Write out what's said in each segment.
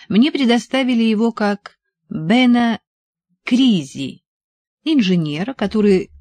мне предоставили его как Бена Кризи, инженера, который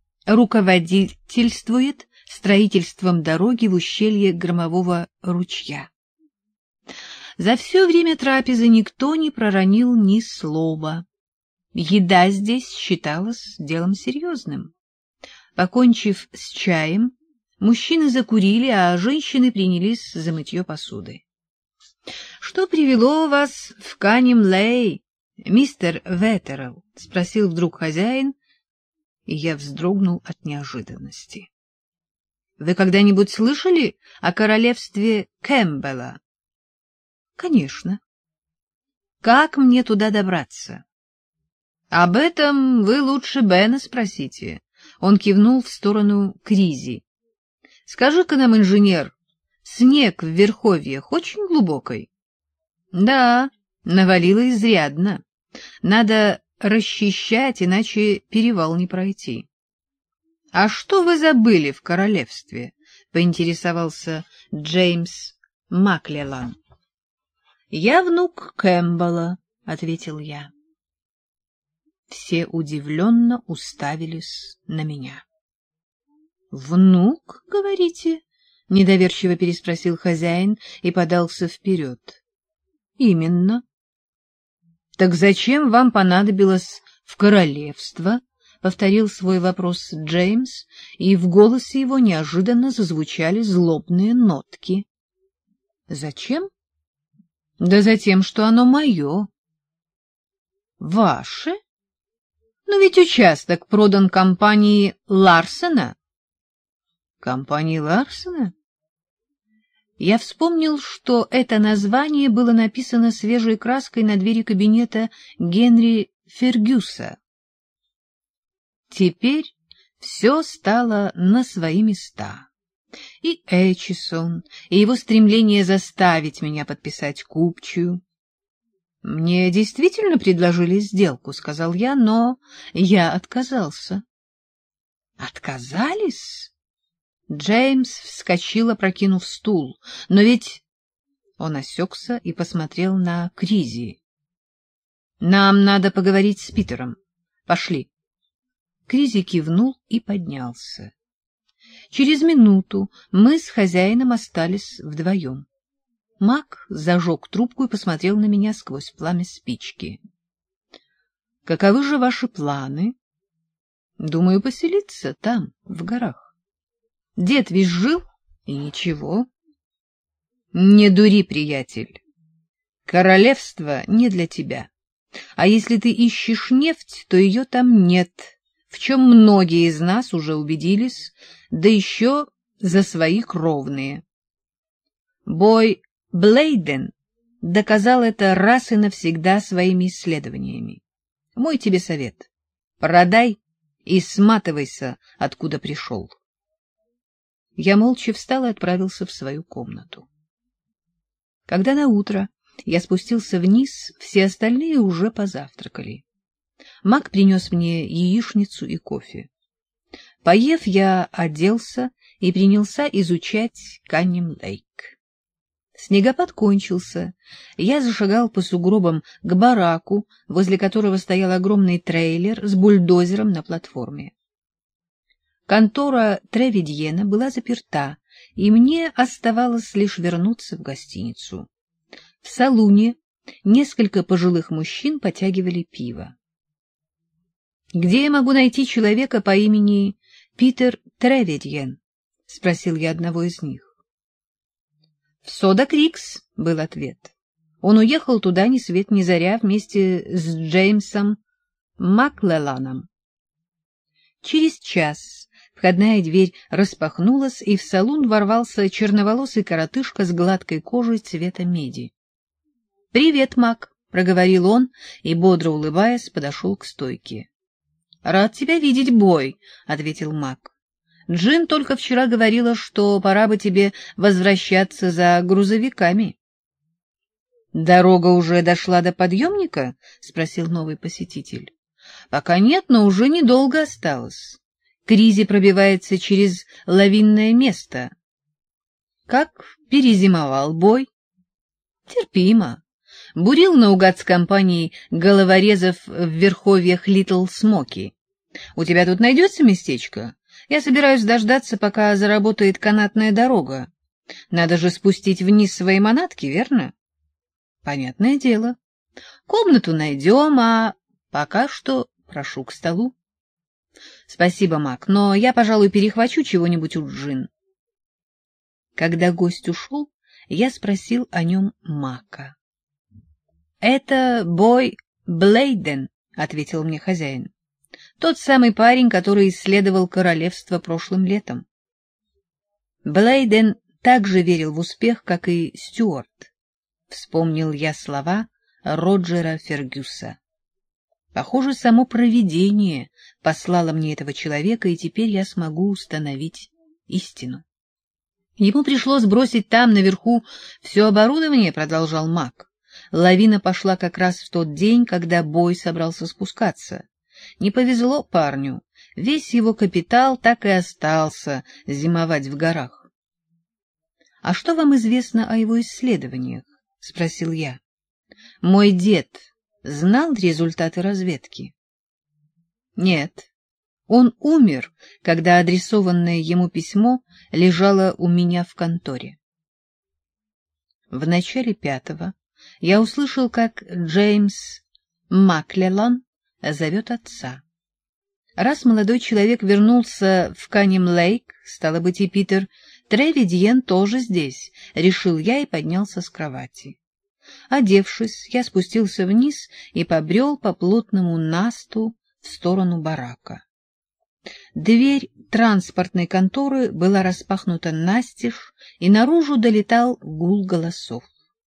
руководительствует строительством дороги в ущелье Громового ручья. За все время трапезы никто не проронил ни слова. Еда здесь считалась делом серьезным. Покончив с чаем, мужчины закурили, а женщины принялись за мытье посуды. — Что привело вас в Канним-Лей, мистер Веттерелл? — спросил вдруг хозяин, и я вздрогнул от неожиданности. — Вы когда-нибудь слышали о королевстве Кэмпбелла? — Конечно. — Как мне туда добраться? — Об этом вы лучше Бена спросите. Он кивнул в сторону Кризи. — Скажи-ка нам, инженер, снег в верховьях очень глубокий? — Да, навалило изрядно. Надо расчищать, иначе перевал не пройти. — А что вы забыли в королевстве? — поинтересовался Джеймс Маклеллан. — Я внук Кэмпбелла, — ответил я. Все удивленно уставились на меня. — Внук, говорите? — недоверчиво переспросил хозяин и подался вперед. — Именно. — Так зачем вам понадобилось в королевство? — повторил свой вопрос Джеймс, и в голосе его неожиданно зазвучали злобные нотки. — Зачем? — Да затем, что оно мое. — Ваше? Но ведь участок продан компании Ларсена. Компании Ларсена? Я вспомнил, что это название было написано свежей краской на двери кабинета Генри Фергюса. Теперь все стало на свои места. И Эчисон, и его стремление заставить меня подписать купчую. «Мне действительно предложили сделку», — сказал я, — «но я отказался». «Отказались?» Джеймс вскочил, опрокинув стул. «Но ведь...» Он осекся и посмотрел на Кризи. «Нам надо поговорить с Питером. Пошли». Кризи кивнул и поднялся. Через минуту мы с хозяином остались вдвоем. Мак зажег трубку и посмотрел на меня сквозь пламя спички. — Каковы же ваши планы? — Думаю, поселиться там, в горах. Дед ведь жил, и ничего. — Не дури, приятель. Королевство не для тебя. А если ты ищешь нефть, то ее там нет, в чем многие из нас уже убедились, да еще за свои кровные. Бой Блейден доказал это раз и навсегда своими исследованиями. Мой тебе совет — продай и сматывайся, откуда пришел. Я молча встал и отправился в свою комнату. Когда наутро я спустился вниз, все остальные уже позавтракали. Мак принес мне яичницу и кофе. Поев, я оделся и принялся изучать Канним-Лейк. Снегопад кончился. Я зашагал по сугробам к бараку, возле которого стоял огромный трейлер с бульдозером на платформе. Контора Тревидьена была заперта, и мне оставалось лишь вернуться в гостиницу. В салуне несколько пожилых мужчин потягивали пиво. — Где я могу найти человека по имени Питер Тревидьен? — спросил я одного из них. — В Сода-Крикс, — был ответ. Он уехал туда ни свет ни заря вместе с Джеймсом Маклелланом. Через час входная дверь распахнулась, и в салон ворвался черноволосый коротышка с гладкой кожей цвета меди. — Привет, Мак, — проговорил он и, бодро улыбаясь, подошел к стойке. — Рад тебя видеть, Бой, — ответил Мак. Джин только вчера говорила, что пора бы тебе возвращаться за грузовиками. — Дорога уже дошла до подъемника? — спросил новый посетитель. — Пока нет, но уже недолго осталось. Кризи пробивается через лавинное место. — Как перезимовал Бой? — Терпимо. Бурил наугад с компанией головорезов в верховьях Литл Смоки. У тебя тут найдется местечко? Я собираюсь дождаться, пока заработает канатная дорога. Надо же спустить вниз свои манатки, верно? Понятное дело. Комнату найдем, а пока что прошу к столу. Спасибо, Мак, но я, пожалуй, перехвачу чего-нибудь у Джин. Когда гость ушел, я спросил о нем Мака. — Это бой Блейден, — ответил мне хозяин. — Тот самый парень, который исследовал королевство прошлым летом. Блейден также верил в успех, как и Стюарт. Вспомнил я слова Роджера Фергюса. Похоже, само провидение послало мне этого человека, и теперь я смогу установить истину. Ему пришлось бросить там, наверху, все оборудование, — продолжал Мак. Лавина пошла как раз в тот день, когда бой собрался спускаться. Не повезло парню, весь его капитал так и остался зимовать в горах. — А что вам известно о его исследованиях? — спросил я. — Мой дед знал результаты разведки? — Нет. Он умер, когда адресованное ему письмо лежало у меня в конторе. В начале 5-го я услышал, как Джеймс Маклеллан зовет отца. Раз молодой человек вернулся в Канем-Лейк, стало быть, и Питер Тревидьен тоже здесь, — решил я и поднялся с кровати. Одевшись, я спустился вниз и побрел по плотному насту в сторону барака. Дверь транспортной конторы была распахнута настежь, и наружу долетал гул голосов.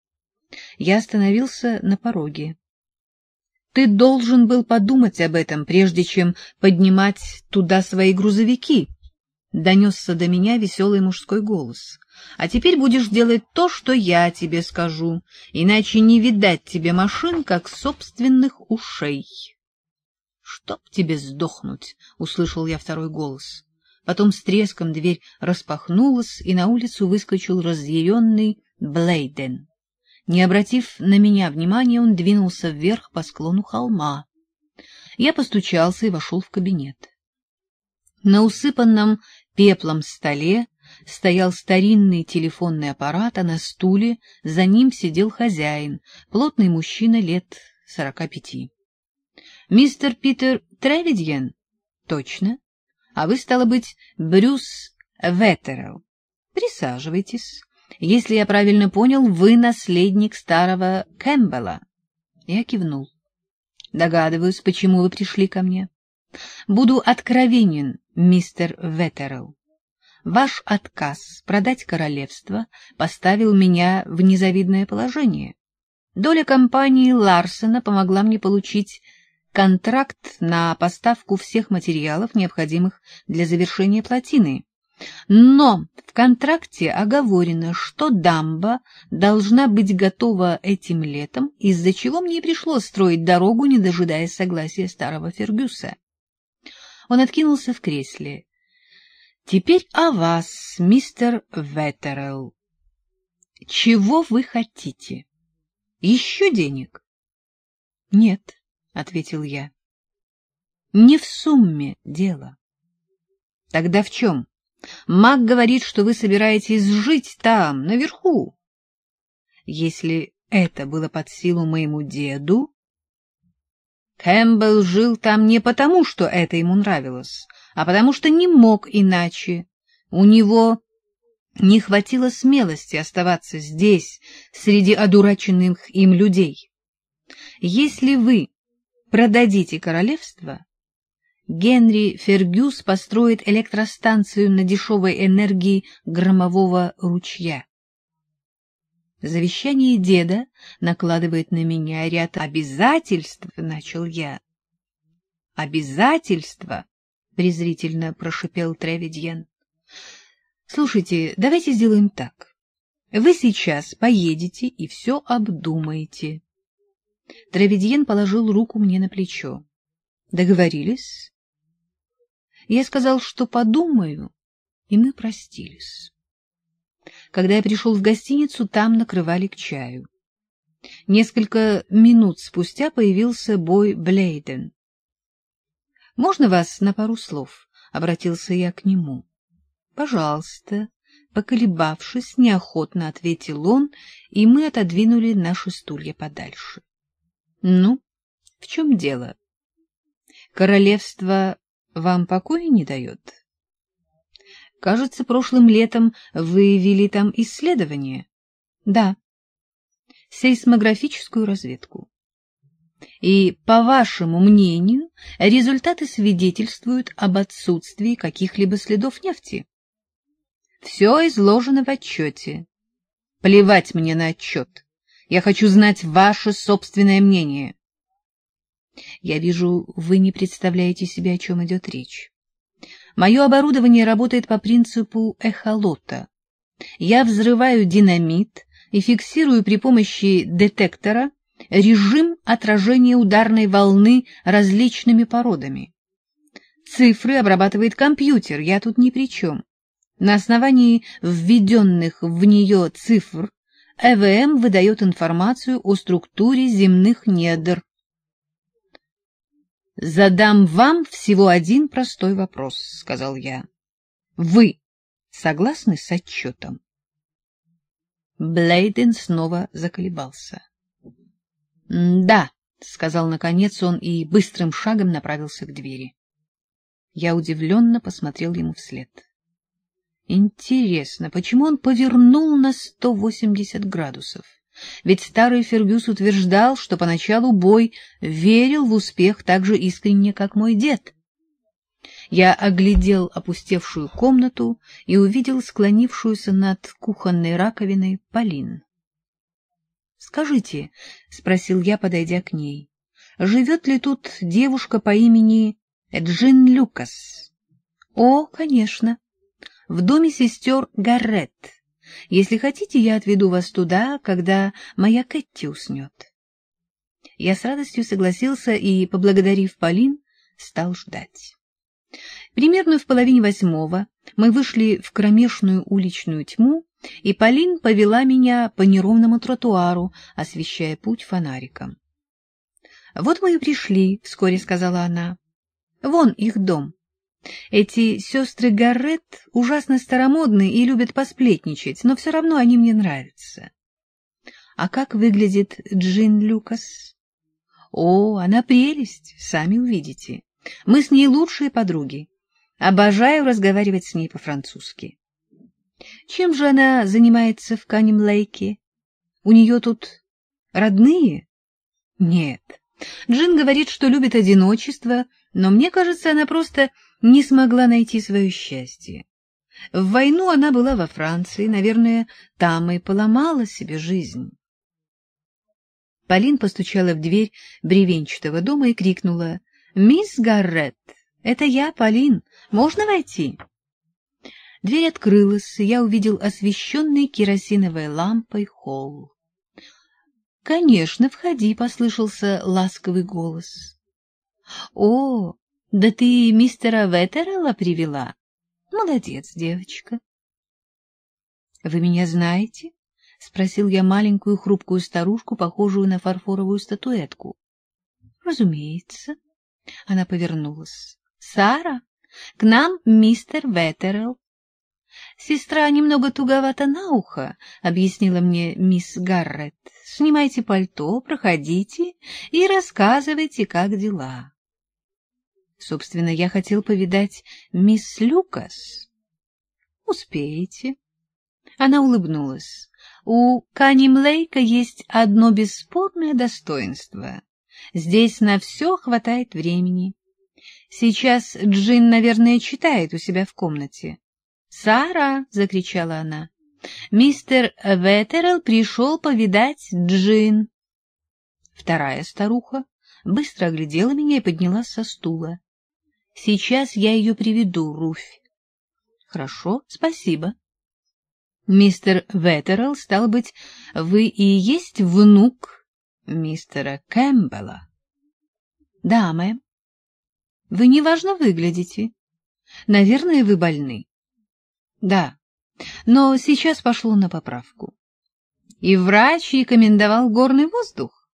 Я остановился на пороге. — Ты должен был подумать об этом, прежде чем поднимать туда свои грузовики, — донесся до меня веселый мужской голос. — А теперь будешь делать то, что я тебе скажу, иначе не видать тебе машин, как собственных ушей. — Чтоб тебе сдохнуть! — услышал я второй голос. Потом с треском дверь распахнулась, и на улицу выскочил разъяренный Блейден. Не обратив на меня внимания, он двинулся вверх по склону холма. Я постучался и вошел в кабинет. На усыпанном пеплом столе стоял старинный телефонный аппарат, а на стуле за ним сидел хозяин, плотный мужчина лет 45. — Мистер Питер Тревидьен? — Точно. А вы, стало быть, Брюс Веттерелл. Присаживайтесь. Если я правильно понял, вы наследник старого Кэмпбелла. Я кивнул. Догадываюсь, почему вы пришли ко мне. Буду откровенен, мистер Веттерелл. Ваш отказ продать королевство поставил меня в незавидное положение. Доля компании Ларсена помогла мне получить контракт на поставку всех материалов, необходимых для завершения плотины. Но в контракте оговорено, что дамба должна быть готова этим летом, из-за чего мне пришлось строить дорогу, не дожидаясь согласия старого Фергюса. Он откинулся в кресле. Теперь о вас, мистер Веттерелл. Чего вы хотите? Еще денег? Нет, — ответил я. Не в сумме дело. Тогда в чем? Мак говорит, что вы собираетесь жить там, наверху. Если это было под силу моему деду... Кэмпбелл жил там не потому, что это ему нравилось, а потому что не мог иначе. У него не хватило смелости оставаться здесь, среди одураченных им людей. Если вы продадите королевство, Генри Фергюс построит электростанцию на дешевой энергии громового ручья. Завещание деда накладывает на меня ряд обязательств, — начал я. — Обязательства? — презрительно прошипел Тревидьен. — Слушайте, давайте сделаем так. Вы сейчас поедете и все обдумаете. Тревидьен положил руку мне на плечо. — Договорились? Я сказал, что подумаю, и мы простились. Когда я пришел в гостиницу, там накрывали к чаю. Несколько минут спустя появился Бой Блейден. «Можно вас на пару слов?» — обратился я к нему. «Пожалуйста», — поколебавшись, неохотно ответил он, и мы отодвинули наши стулья подальше. «Ну, в чем дело? Королевство вам покоя не дает? Кажется, прошлым летом вы вели там исследование». «Да, сейсмографическую разведку. И, по вашему мнению, результаты свидетельствуют об отсутствии каких-либо следов нефти?» «Все изложено в отчете. Плевать мне на отчет. Я хочу знать ваше собственное мнение». «Я вижу, вы не представляете себе, о чем идет речь. Мое оборудование работает по принципу эхолота. Я взрываю динамит и фиксирую при помощи детектора режим отражения ударной волны различными породами. Цифры обрабатывает компьютер, я тут ни при чем. На основании введенных в нее цифр ЭВМ выдает информацию о структуре земных недр. «Задам вам всего один простой вопрос», — сказал я. «Вы согласны с отчетом?» Блейден снова заколебался. «Да», — сказал наконец он и быстрым шагом направился к двери. Я удивленно посмотрел ему вслед. Интересно, почему он повернул на 180 градусов? Ведь старый Фергюс утверждал, что поначалу Бой верил в успех так же искренне, как мой дед. Я оглядел опустевшую комнату и увидел склонившуюся над кухонной раковиной Полин. — Скажите, — спросил я, подойдя к ней, — живет ли тут девушка по имени Джин Люкас? — О, конечно. В доме сестер Гаррет. Если хотите, я отведу вас туда, когда моя Кэтти уснет. Я с радостью согласился и, поблагодарив Полин, стал ждать. Примерно в 7:30 мы вышли в кромешную уличную тьму, и Полин повела меня по неровному тротуару, освещая путь фонариком. — Вот мы и пришли, — вскоре сказала она. — Вон их дом. Эти сестры Гаррет ужасно старомодны и любят посплетничать, но все равно они мне нравятся. А как выглядит Джин Люкас? О, она прелесть, сами увидите. Мы с ней лучшие подруги. Обожаю разговаривать с ней по-французски. Чем же она занимается в Канем-Лейке? У нее тут родные? Нет. Джин говорит, что любит одиночество, но мне кажется, она просто не смогла найти свое счастье. В войну она была во Франции, наверное, там и поломала себе жизнь. Полин постучала в дверь бревенчатого дома и крикнула: «Мисс Гаррет, это я, Полин, можно войти?» Дверь открылась, и я увидел освещенный керосиновой лампой холл. «Конечно, входи», — послышался ласковый голос. «О, да ты мистера Веттерелла привела? Молодец, девочка». «Вы меня знаете?» — спросил я маленькую хрупкую старушку, похожую на фарфоровую статуэтку. «Разумеется». Она повернулась. «Сара, к нам мистер Веттерелл». «Сестра немного туговата на ухо», — объяснила мне мисс Гаррет. «Снимайте пальто, проходите и рассказывайте, как дела». Собственно, я хотел повидать мисс Люкас. «Успеете». Она улыбнулась. «У Канем-Лейка есть одно бесспорное достоинство. Здесь на все хватает времени. Сейчас Джин, наверное, читает у себя в комнате». «Сара!» — закричала она. «Мистер Веттерелл пришел повидать Джин». Вторая старуха быстро оглядела меня и поднялась со стула. «Сейчас я ее приведу, Руфь». «Хорошо, спасибо». «Мистер Веттерелл, стало быть, вы и есть внук мистера Кэмпбелла?» «Да, мэм». «Вы неважно выглядите. Наверное, вы больны». «Да, но сейчас пошло на поправку. и врач рекомендовал горный воздух.